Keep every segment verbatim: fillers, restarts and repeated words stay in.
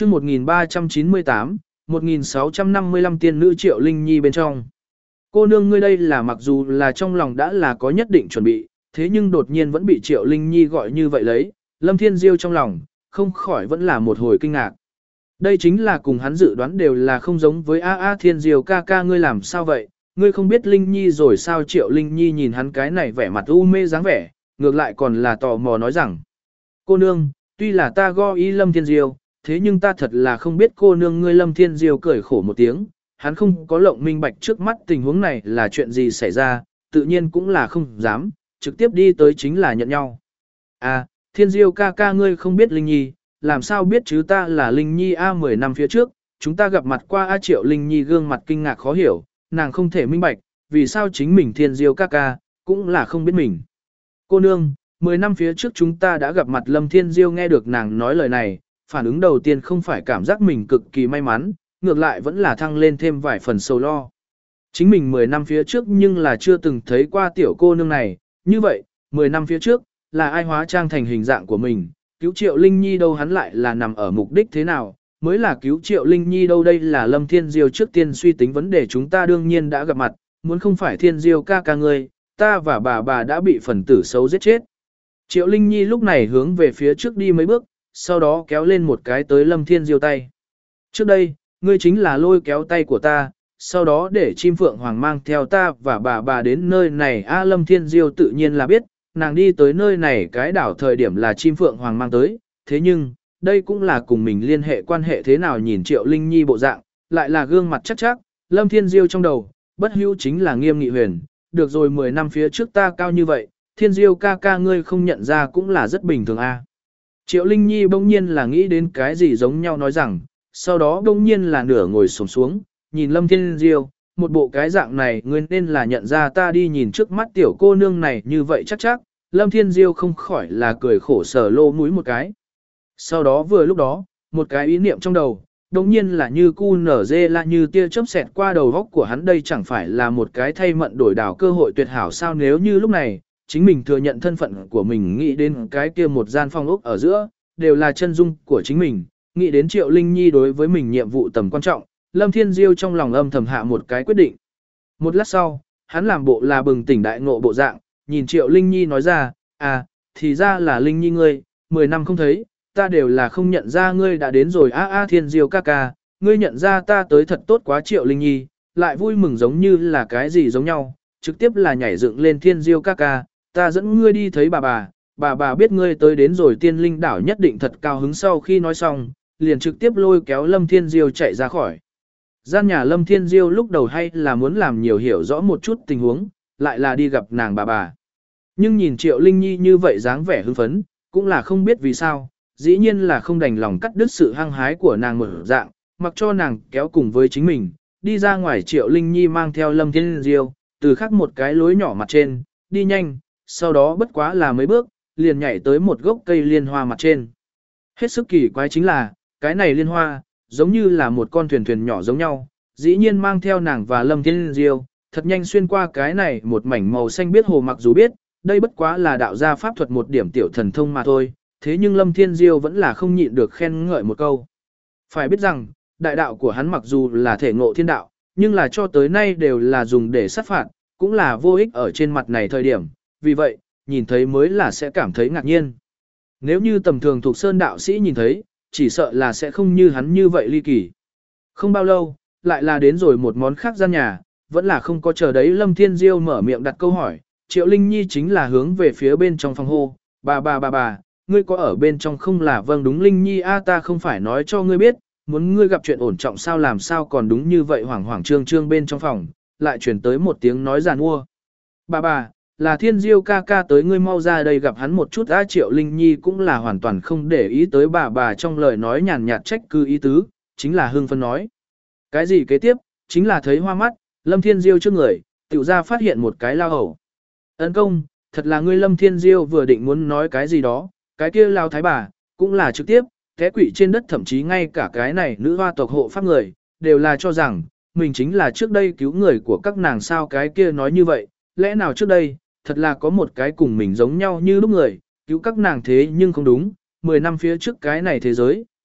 chương một nghìn ba trăm chín mươi tám, một nghìn sáu trăm năm mươi lăm tiên nữ Triệu Linh Nhi bên trong. Cô nương ngươi đây là mặc dù là trong lòng đã là có nhất định chuẩn bị, thế nhưng đột nhiên vẫn bị Triệu Linh Nhi gọi như vậy lấy, Lâm Thiên Diêu trong lòng, không khỏi vẫn là một hồi kinh ngạc. Đây chính là cùng hắn dự đoán đều là không giống với A A Thiên Diêu ca ca ngươi làm sao vậy, ngươi không biết Linh Nhi rồi sao. Triệu Linh Nhi nhìn hắn cái này vẻ mặt u mê dáng vẻ, ngược lại còn là tò mò nói rằng, cô nương, tuy là ta go ý Lâm Thiên Diêu, thế nhưng ta thật là không biết cô nương ngươi. Lâm Thiên Diêu cười khổ một tiếng, hắn không có lộng minh bạch trước mắt tình huống này là chuyện gì xảy ra, tự nhiên cũng là không dám, trực tiếp đi tới chính là nhận nhau. À, Thiên Diêu ca ca ngươi không biết Linh Nhi, làm sao biết chứ ta là Linh Nhi A mười năm phía trước, chúng ta gặp mặt qua A. Triệu Linh Nhi gương mặt kinh ngạc khó hiểu, nàng không thể minh bạch, vì sao chính mình Thiên Diêu ca ca, cũng là không biết mình. Cô nương, mười năm phía trước chúng ta đã gặp mặt. Lâm Thiên Diêu nghe được nàng nói lời này, phản ứng đầu tiên không phải cảm giác mình cực kỳ may mắn, ngược lại vẫn là thăng lên thêm vài phần sầu lo. Chính mình mười năm phía trước nhưng là chưa từng thấy qua tiểu cô nương này, như vậy, mười năm phía trước, là ai hóa trang thành hình dạng của mình, cứu Triệu Linh Nhi đâu, hắn lại là nằm ở mục đích thế nào, mới là cứu Triệu Linh Nhi đâu. Đây là Lâm Thiên Diêu trước tiên suy tính vấn đề, chúng ta đương nhiên đã gặp mặt, muốn không phải Thiên Diêu ca ca ngươi, ta và bà bà đã bị phần tử xấu giết chết. Triệu Linh Nhi lúc này hướng về phía trước đi mấy bước, sau đó kéo lên một cái tới Lâm Thiên Diêu tay. Trước đây, ngươi chính là lôi kéo tay của ta, sau đó để chim phượng hoàng mang theo ta và bà bà đến nơi này. A Lâm Thiên Diêu tự nhiên là biết, nàng đi tới nơi này cái đảo thời điểm là chim phượng hoàng mang tới, thế nhưng, đây cũng là cùng mình liên hệ quan hệ thế nào. Nhìn Triệu Linh Nhi bộ dạng, lại là gương mặt chắc chắc, Lâm Thiên Diêu trong đầu, bất hữu chính là Nghiêm Nghị Huyền. Được rồi, mười năm phía trước ta cao như vậy, Thiên Diêu ca ca ngươi không nhận ra cũng là rất bình thường a. Triệu Linh Nhi bỗng nhiên là nghĩ đến cái gì giống nhau nói rằng, sau đó bỗng nhiên là nửa ngồi xổm xuống, nhìn Lâm Thiên Diêu, một bộ cái dạng này ngươi nên là nhận ra ta đi. Nhìn trước mắt tiểu cô nương này như vậy chắc chắc, Lâm Thiên Diêu không khỏi là cười khổ sở lô mũi một cái. Sau đó vừa lúc đó, một cái ý niệm trong đầu, đồng nhiên là như cu nở dê la như tia chớp xẹt qua đầu góc của hắn, đây chẳng phải là một cái thay mận đổi đảo cơ hội tuyệt hảo sao. Nếu như lúc này, chính mình thừa nhận thân phận của mình, nghĩ đến cái kia một gian phòng ốc ở giữa, đều là chân dung của chính mình, nghĩ đến Triệu Linh Nhi đối với mình nhiệm vụ tầm quan trọng, Lâm Thiên Diêu trong lòng âm thầm hạ một cái quyết định. Một lát sau, hắn làm bộ là bừng tỉnh đại ngộ bộ dạng, nhìn Triệu Linh Nhi nói ra, à, thì ra là Linh Nhi ngươi, mười năm không thấy, ta đều là không nhận ra ngươi đã đến rồi. A A Thiên Diêu ca ca, ngươi nhận ra ta tới thật tốt quá. Triệu Linh Nhi lại vui mừng giống như là cái gì giống nhau, trực tiếp là nhảy dựng lên, Thiên Diêu ca ca, ta dẫn ngươi đi thấy bà bà, bà bà biết ngươi tới đến rồi tiên linh đảo nhất định thật cao hứng. Sau khi nói xong, liền trực tiếp lôi kéo Lâm Thiên Diêu chạy ra khỏi gian nhà. Lâm Thiên Diêu lúc đầu hay là muốn làm nhiều hiểu rõ một chút tình huống, lại là đi gặp nàng bà bà. Nhưng nhìn Triệu Linh Nhi như vậy dáng vẻ hưng phấn, cũng là không biết vì sao, dĩ nhiên là không đành lòng cắt đứt sự hăng hái của nàng một dạng, mặc cho nàng kéo cùng với chính mình, đi ra ngoài. Triệu Linh Nhi mang theo Lâm Thiên Diêu, từ khắc một cái lối nhỏ mặt trên, đi nhanh, sau đó bất quá là mấy bước, liền nhảy tới một gốc cây liên hoa mặt trên. Hết sức kỳ quái chính là, cái này liên hoa, giống như là một con thuyền thuyền nhỏ giống nhau, dĩ nhiên mang theo nàng và Lâm Thiên Diêu, thật nhanh xuyên qua cái này một mảnh màu xanh biết hồ. Mặc dù biết, đây bất quá là đạo gia pháp thuật một điểm tiểu thần thông mà thôi, thế nhưng Lâm Thiên Diêu vẫn là không nhịn được khen ngợi một câu. Phải biết rằng, đại đạo của hắn mặc dù là thể ngộ thiên đạo, nhưng là cho tới nay đều là dùng để sát phạt, cũng là vô ích ở trên mặt này thời điểm, vì vậy, nhìn thấy mới là sẽ cảm thấy ngạc nhiên. Nếu như tầm thường thuộc sơn đạo sĩ nhìn thấy, chỉ sợ là sẽ không như hắn như vậy ly kỳ. Không bao lâu, lại là đến rồi một món khác gian nhà, vẫn là không có chờ đấy Lâm Thiên Diêu mở miệng đặt câu hỏi, Triệu Linh Nhi chính là hướng về phía bên trong phòng hô, bà bà bà bà, ngươi có ở bên trong không? Là vâng đúng Linh Nhi a, ta không phải nói cho ngươi biết, muốn ngươi gặp chuyện ổn trọng sao, làm sao còn đúng như vậy. Hoảng hoảng trương trương bên trong phòng, lại chuyển tới một tiếng nói giàn mua. Bà bà, là Thiên Diêu ca ca tới, ngươi mau ra đây gặp hắn một chút. A Triệu Linh Nhi cũng là hoàn toàn không để ý tới bà bà trong lời nói nhàn nhạt trách cứ ý tứ, chính là hưng phấn nói. Cái gì kế tiếp, chính là thấy hoa mắt, Lâm Thiên Diêu trước người, tiểu ra phát hiện một cái lao hầu. Ấn công, thật là ngươi. Lâm Thiên Diêu vừa định muốn nói cái gì đó, cái kia lao thái bà, cũng là trực tiếp, té quỵ trên đất, thậm chí ngay cả cái này nữ hoa tộc hộ pháp người, đều là cho rằng, mình chính là trước đây cứu người của các nàng sao. Cái kia nói như vậy, lẽ nào trước đây, thật là có một cái cùng mình giống nhau như lúc người, cứu các nàng, thế nhưng không đúng, mười năm phía trước cái này thế giới,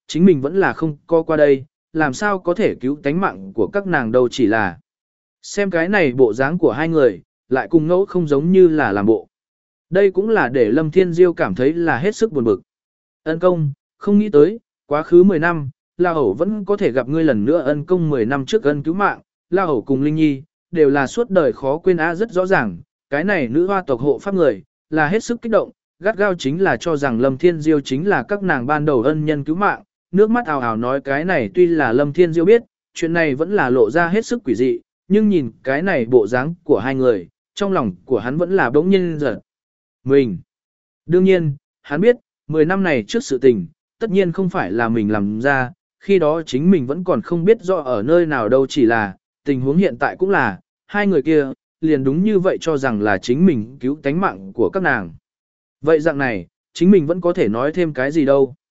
chính mình vẫn là không co qua đây, làm sao có thể cứu tánh mạng của các nàng đâu, chỉ là xem cái này bộ dáng của hai người, lại cùng ngẫu không giống như là làm bộ. Đây cũng là để Lâm Thiên Diêu cảm thấy là hết sức buồn bực. Ân công, không nghĩ tới, quá khứ mười năm, La Hầu vẫn có thể gặp ngươi lần nữa. Ân công mười năm trước ân cứu mạng, La Hầu cùng Linh Nhi, đều là suốt đời khó quên á. Rất rõ ràng, cái này nữ hoa tộc hộ pháp người, là hết sức kích động, gắt gao chính là cho rằng Lâm Thiên Diêu chính là các nàng ban đầu ân nhân cứu mạng, nước mắt ào ào nói cái này tuy là Lâm Thiên Diêu biết, chuyện này vẫn là lộ ra hết sức quỷ dị, nhưng nhìn cái này bộ dáng của hai người, trong lòng của hắn vẫn là bỗng nhiên giật mình. Đương nhiên, hắn biết, mười năm này trước sự tình, tất nhiên không phải là mình làm ra, khi đó chính mình vẫn còn không biết rõ ở nơi nào đâu, chỉ là, tình huống hiện tại cũng là, hai người kia, liền đúng như vậy cho rằng là chính mình cứu tánh mạng của các nàng. Vậy dạng này, chính mình vẫn có thể nói thêm cái gì đâu.